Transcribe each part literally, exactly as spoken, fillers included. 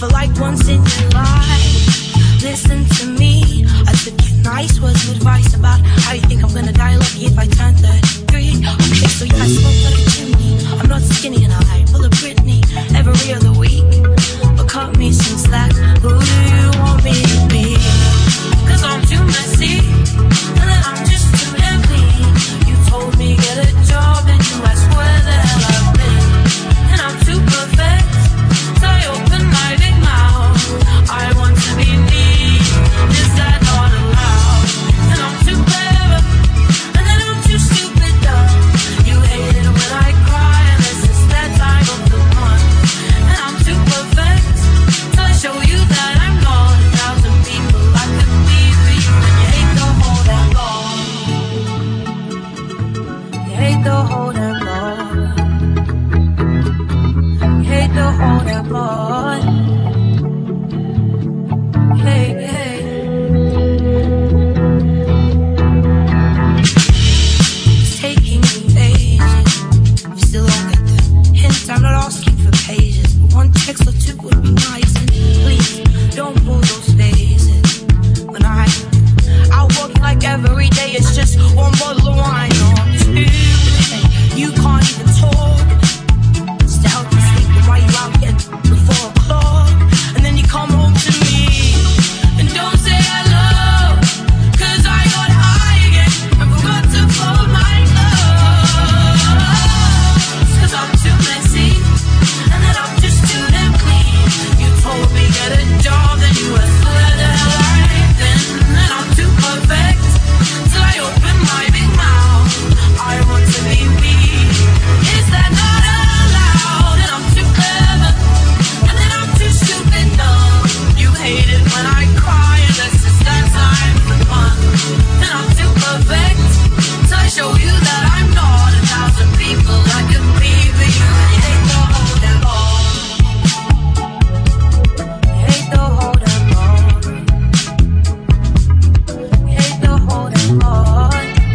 for like once in your life. Listen to me, I took your nice words of advice about how you think I'm gonna die lucky if I turn thirty-three. Okay, so yeah, I smoke like a chimney. I'm not skinny and I full of Britney every other week. But cut me some slack, who do you want me to be? Cause I'm too messy, and then I'm just too damn clean. You told me get a job and you asked where the hell I've been. And I'm too perfect, so I open my big mouth. I want to be me, is that not allowed? And I'm too clever, and then I'm too stupid dumb. You hate it when I cry, and this is that time of the month. And I'm too perfect, so I show you that I'm not a thousand people I could be for you. And you hate the whole damn law. You hate the whole damn law. You hate the whole damn law. Hey, hey. It's taking me ages. You still don't get the hint. I'm not asking for pages, but one text or two would be nice. And please don't pull those faces when I out working like every day. It's just one bottle of wine or two. You can't even talk. Stay out and sleep while you out get before o'clock, and then you come home to me. And don't say hello, cause I got high again and forgot to fold my clothes. Cause I'm too messy, and then I'm just too damn clean. You told me get a job, then you asked where the hell I've been. And I'm too perfect, till I open my big mouth. I want to be me, is that not allowed? And I'm too clever, and then I'm too stupid dumb. You hate it when I cry, unless it's that time for fun. And I'm too perfect, so I show you that I'm not a thousand people I could be for you. And you hate the whole damn law. You hate the whole damn law. You hate the whole damn law.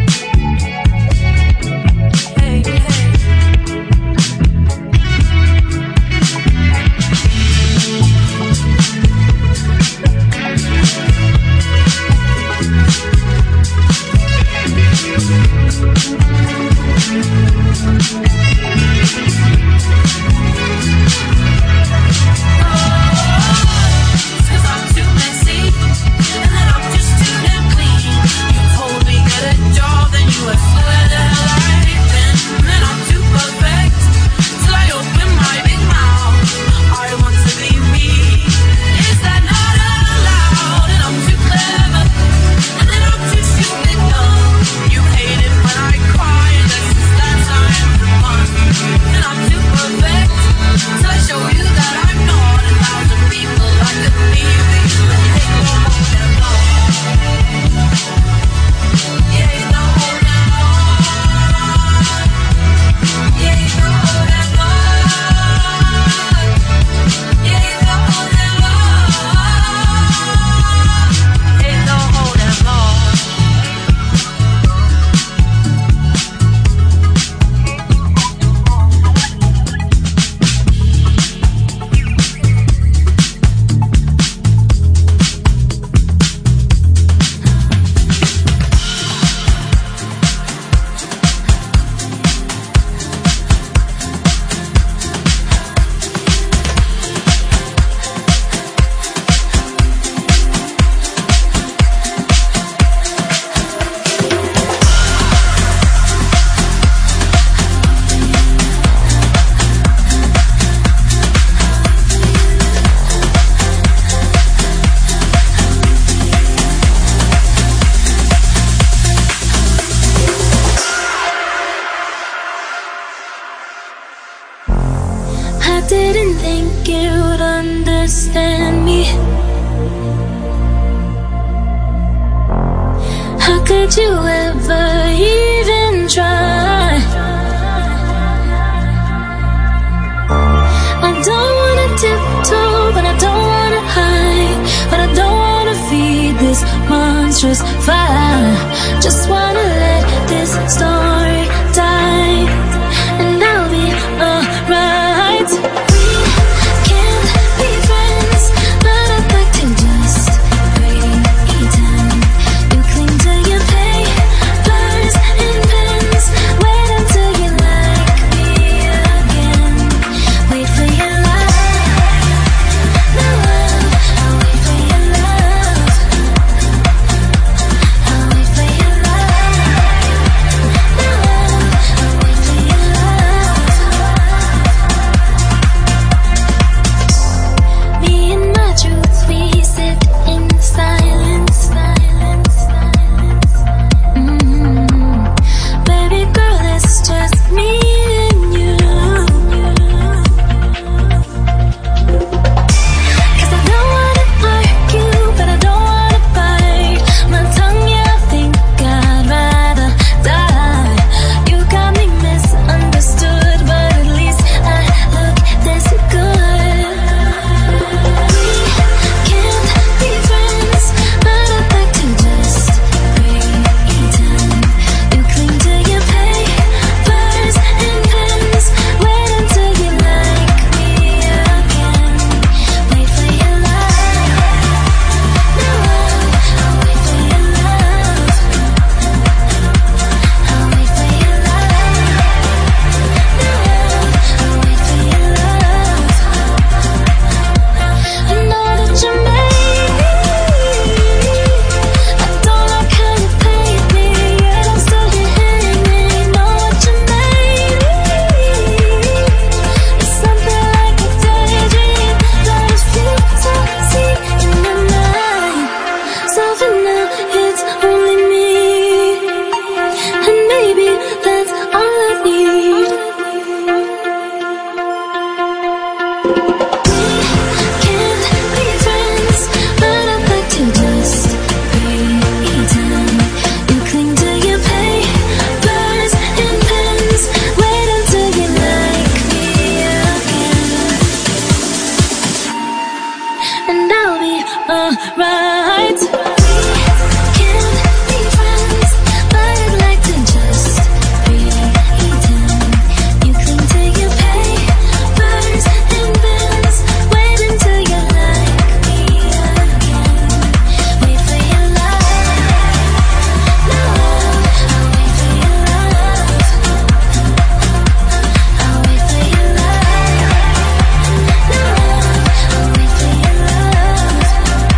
Hey, hey. Cause I'm too messy, and then I'm just too damn clean. You told me get a job, then you asked where the hell I've been. And I'm too perfect, till I open my big mouth. I want to be me, is that not allowed? And I'm too clever, and then I'm too stupid dumb. You hate it when I cry, unless it's that time for fun. And I'm too perfect, till I show you that I'm not a thousand people I could be for you. And you hate the whole damn law. You hate the whole damn law. You hate the whole damn law. You hate the whole damn law. You hate the whole damn law. I didn't think you'd understand me. How could you ever even try? I don't wanna tiptoe, but I don't wanna hide. But I don't wanna feed this monstrous fire. Just wanna let this story die, and I'll be alright. We can't be friends right. We can't be friends, but I'd like to just pretend. You cling to your papers and bills. Wait until you like me again. Wait for your love. No, I'll wait for your love. I'll wait for your love. No, I'll wait for your love.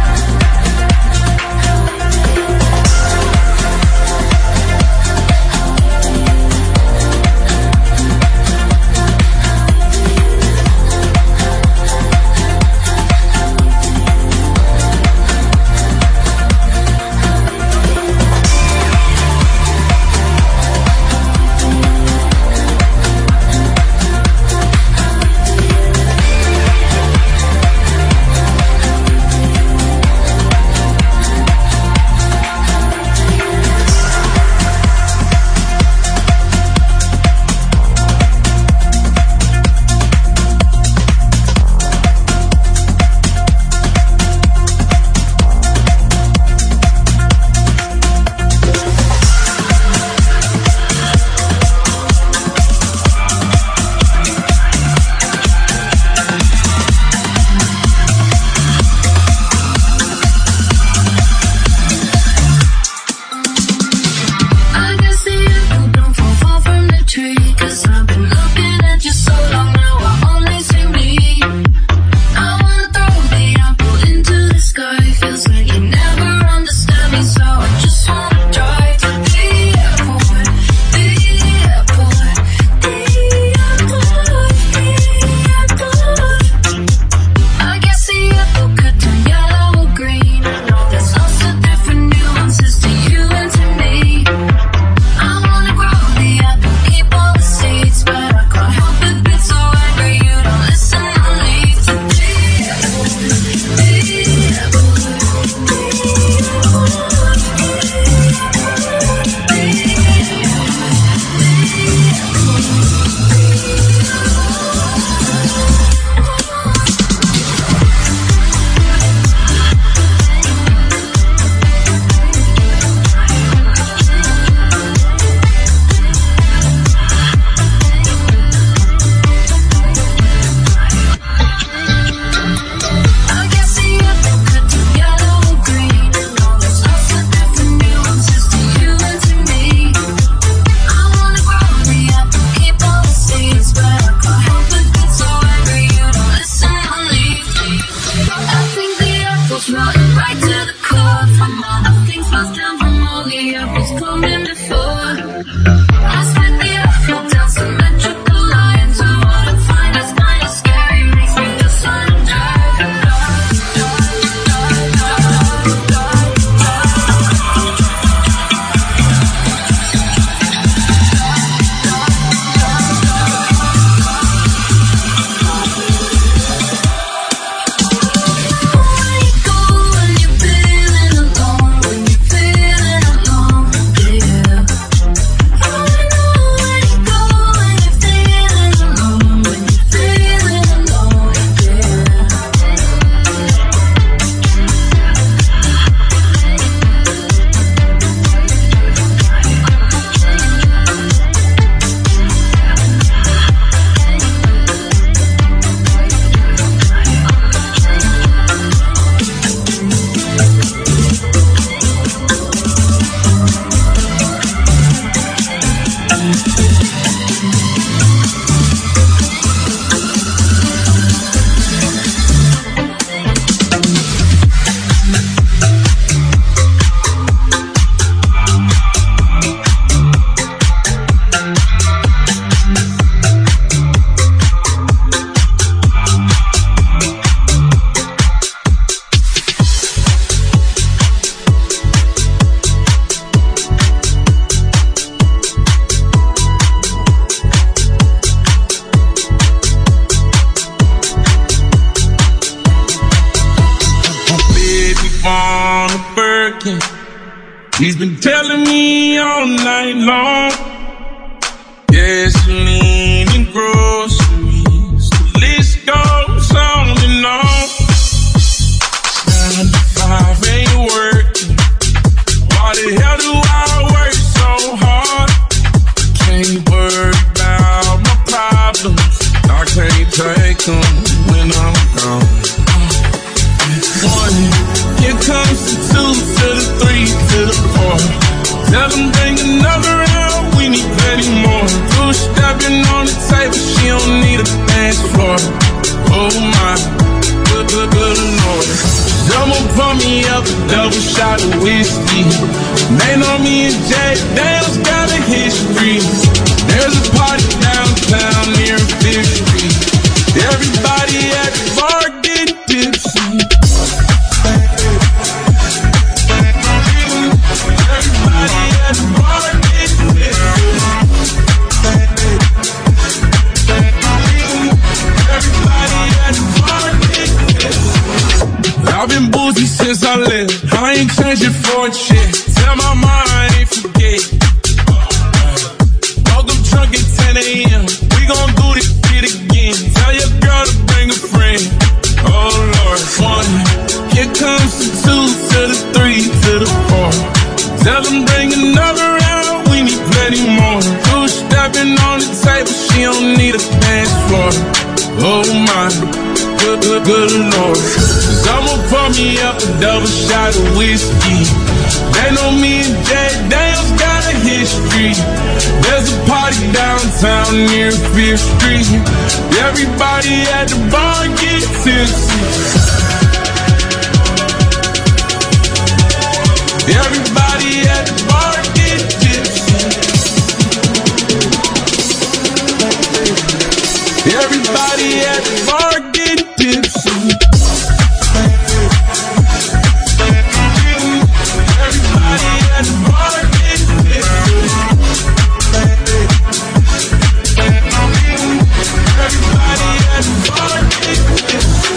I guess the apple don't fall far from the tree, 'cause I've been looking at you so long now I only see me. I wanna throw the apple into the sky. Feels like you never understand me, so I just wanna drive to the airport, the airport, the airport, the airport. I guess the apple could turn yellow or green. I know there's lots of different nuances to you and to me. I wanna grow the apple, keep all the seeds, but I can't help it, been so angry you don't listen or leave. To the airport, the airport, the I guess the apple could turn yellow or green. I know there's lots of different nuances to you and to me. I wanna grow the apple, keep all the seeds, but I can't help it, been so angry you don't listen or leave. I think the apple's rotten right to the core. From all the things passed down from all the apples coming before. I spit the apple down symmetrical lines. I wanna find it's kinda scary, makes me just wanna drive, drive, drive, drive, drive, Where you go when you're feeling alone, when you're feeling alone, yeah. I wanna know where you go when you're feeling alone, when you're feeling alone, yeah. on a Birkin. He's been telling me all night long. Gasoline and groceries, the list goes on and on. It's nine to five. them bring another round, we need plenty more. Two stepping on the table, she don't need a dance floor. Oh my, good, good, good Lord. Someone pour me up a double shot of whiskey. They know me and Jay Daniels got a history. There's a party downtown near Fifth Street. Everybody at the bar getting tipsy. Everybody at the bar getting tipsy. Everybody at the bar getting tipsy. I've been boozy since I left. I ain't changing for a chick. Tell my mom I ain't forget. Woke up drunk at ten a.m. We gon' do this shit again. Tell your girl to bring a friend. Oh Lord, one. Here comes the two to the three to the four. Tell them bring another round. We need plenty more. Two stepping on the table. She don't need a dance floor. Oh my, good, good, good Lord. Someone pour me up a double shot of whiskey. They know me and Jay Daniels got a history. There's a party downtown near Fifth Street. Everybody at the bar get tipsy. Everybody at the bar get tipsy. Everybody at the bar get tipsy. Everybody at the bar get tipsy. Everybody at the bar get tipsy.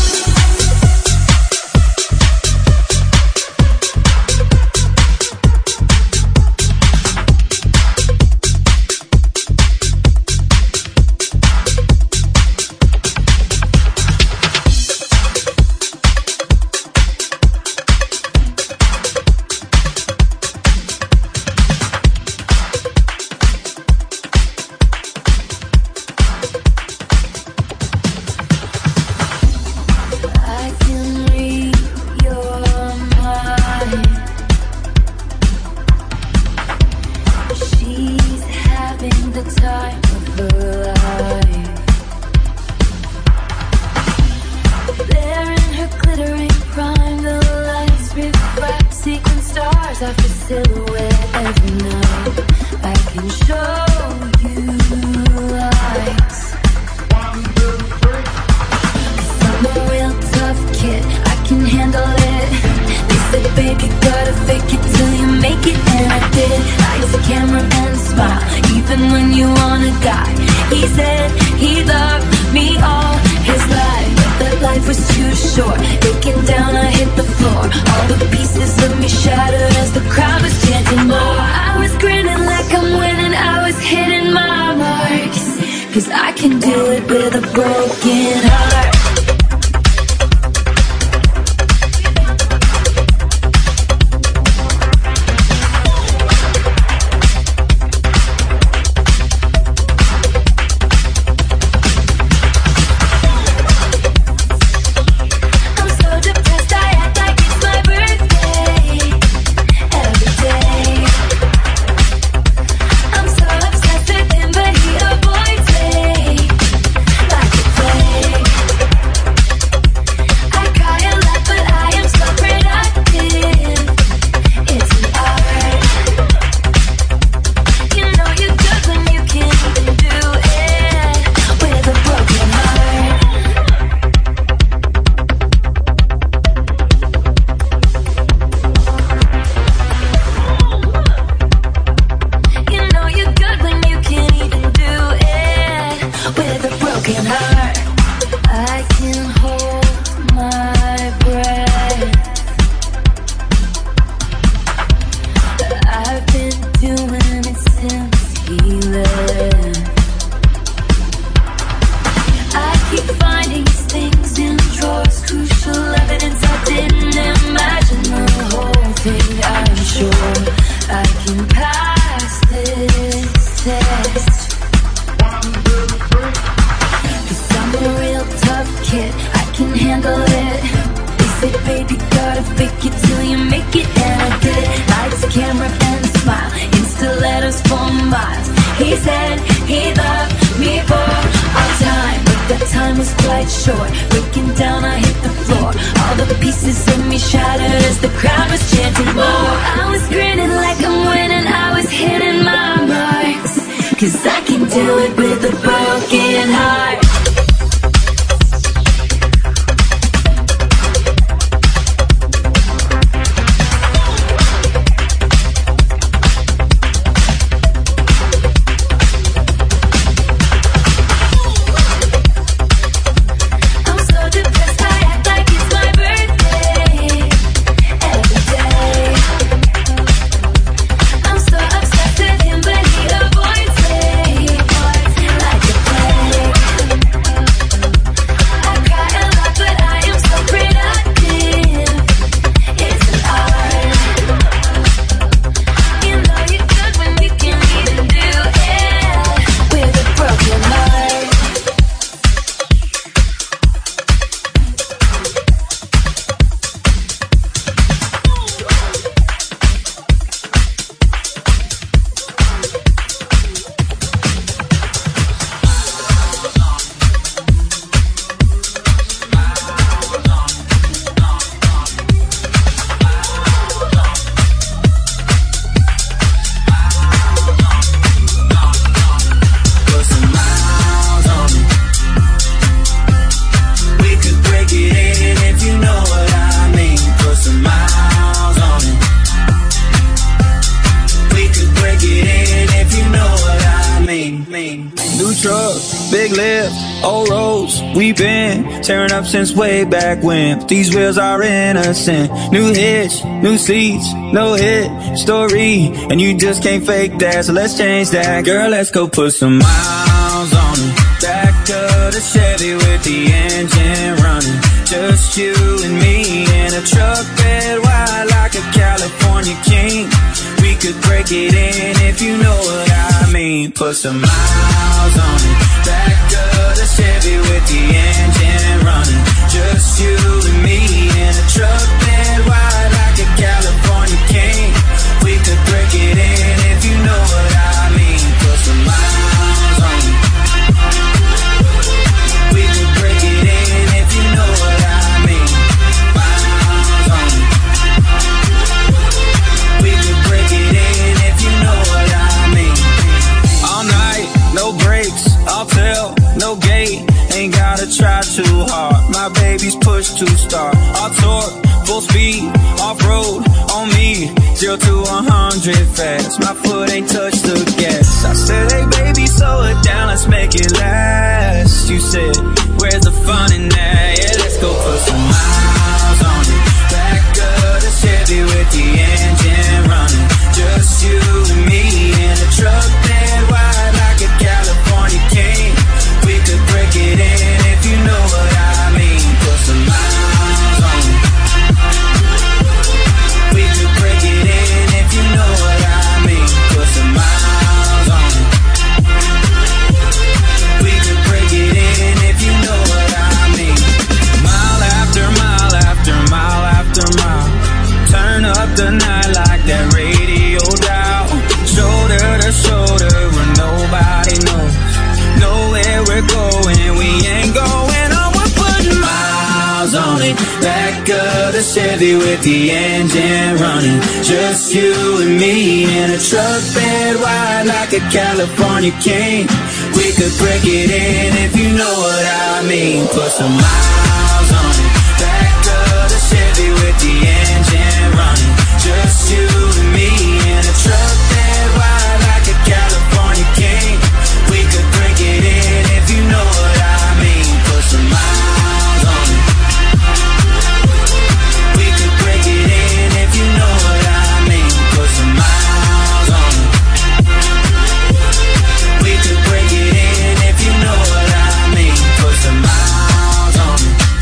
handle it. They say, baby, gotta fake it till you make it. And I get it. Lights, camera, and smile in stilettos for miles. He said he loved me for all time, but that time was quite short. Breaking down, I hit the floor. All the pieces of me shattered as the crowd was chanting more. I was grinning like I'm winning, I was hitting my marks, 'cause I can do it with a broken heart. Tearing up since way back when, but these wheels are innocent. New hitch, new seats, no hit story, and you just can't fake that, so let's change that. Girl, let's go put some miles on it. Back to the Chevy with the engine running. Just you and me in a truck bed wide like a California king. We could break it in if you know what I mean. Put some miles on it. Back to the Chevy with the engine running. Just you and me in a truck bed wide like a California king. We could break it in if you know what I mean. Put some miles on it. We could break it in if you know what I mean. Miles on it. We could break it in if you know what I mean. All night, no breaks, I'll tell, no gate. Ain't gotta try too hard, my baby's push to start. I'll torque, full speed, off-road, on me. Zero to a hundred fast, my foot ain't touched the gas. I said, hey baby, slow it down, let's make it last. You said, where's the fun in that? Yeah, let's go put some miles on it. Back up the Chevy with the engine running. Just you and me in a truck bed wide like a California king. We could break it in if you know what I mean. Put some miles on it. We could break it in if you know what I mean. Put some miles on it. We could break it in if you know what I mean. Mile after mile after mile after mile. Turn up the night like that radio dial. Shoulder to shoulder where nobody knows. Know where we're going, we ain't going on. We're putting miles on it. Back of the Chevy with the engine running. Just you and me in a truck bed wide like a California king. We could break it in if you know what I mean. Put some miles on it. Back of the Chevy with the engine running. Just you and me in a truck bed wide like a California king. We could break it in if you know what I mean. Put some miles on it. We could break it in if you know what I mean. Put some miles on it. We could break it in if you know what I mean. Put some miles on it.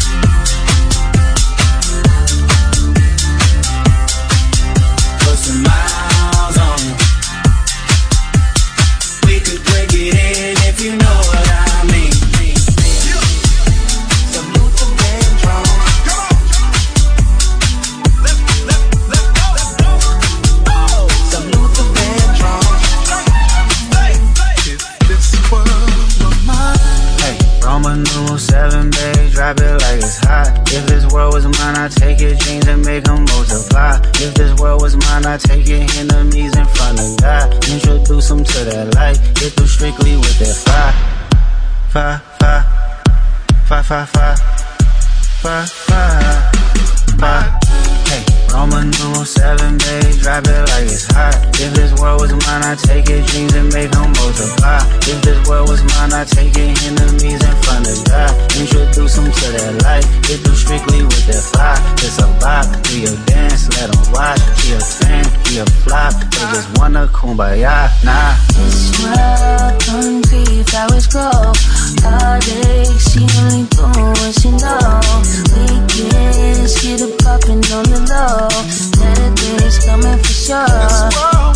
like it's hot. If this world was mine, I'd take your dreams and make them multiply. If this world was mine, I'd take your enemies in front of God. Introduce them to that light. Hit them strictly with that fire. Fire, fire. Fire, fire, fire. Fire, fire. Fire. Hey, Roman numeral seven, babe, drop it like it's hot. If this world was mine, I'd take your dreams and make them multiply. If this world was mine, I'd take your enemies in front of God. Introduce them to that light, hit them strictly with that fire. It's a vibe, do your dance, let them watch. She a fan, he a flop, they just wanna kumbaya, nah. This world concrete, flowers grow. All day, she only doing what she know. Weekends, get it poppin' on the low. Better days coming for sure.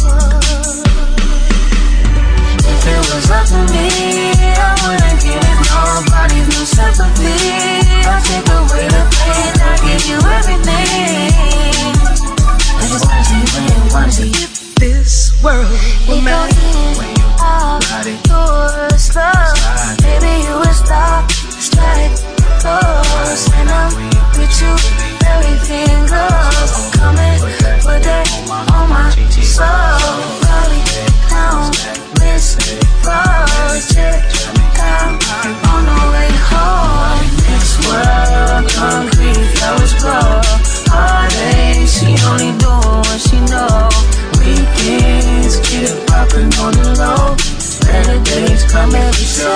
If it was up to me, I wouldn't give nobody no sympathy. I'll take away the pain, I'll give you everything. I just wanna see you when you wanna see you. This world will melt out your slow. Baby, you will stop, strike, close. And I'm with you, everything goes. Come and put that on my soul. Probably count, miss, project, out on the way home. This world, concrete, flowers grow. All day, she only doing what she know. Weekends, get it poppin' on the low. Better days come every show.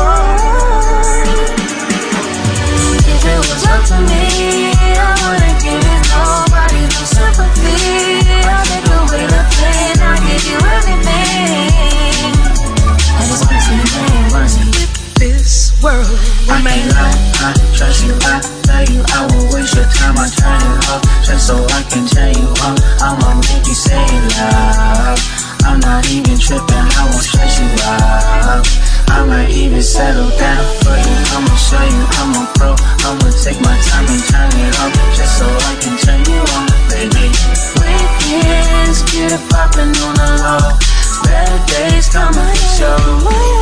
If it was up to me, I wouldn't give it nobody no sympathy. I'll take away the pain, I'll give you everything. I just wanna see you, man, wanna see you. This world will I can't lie, I trust you, I love you. I will waste your time, I turn you up just so I can tell you up. I'ma make you say love. I'm not even tripping, I won't stress you out. I might even settle down for you. I'ma show you I'm a pro. I'ma take my time and turn it up just so I can turn you on, baby. Weekends, get it poppin' on the low. Better days coming for sure.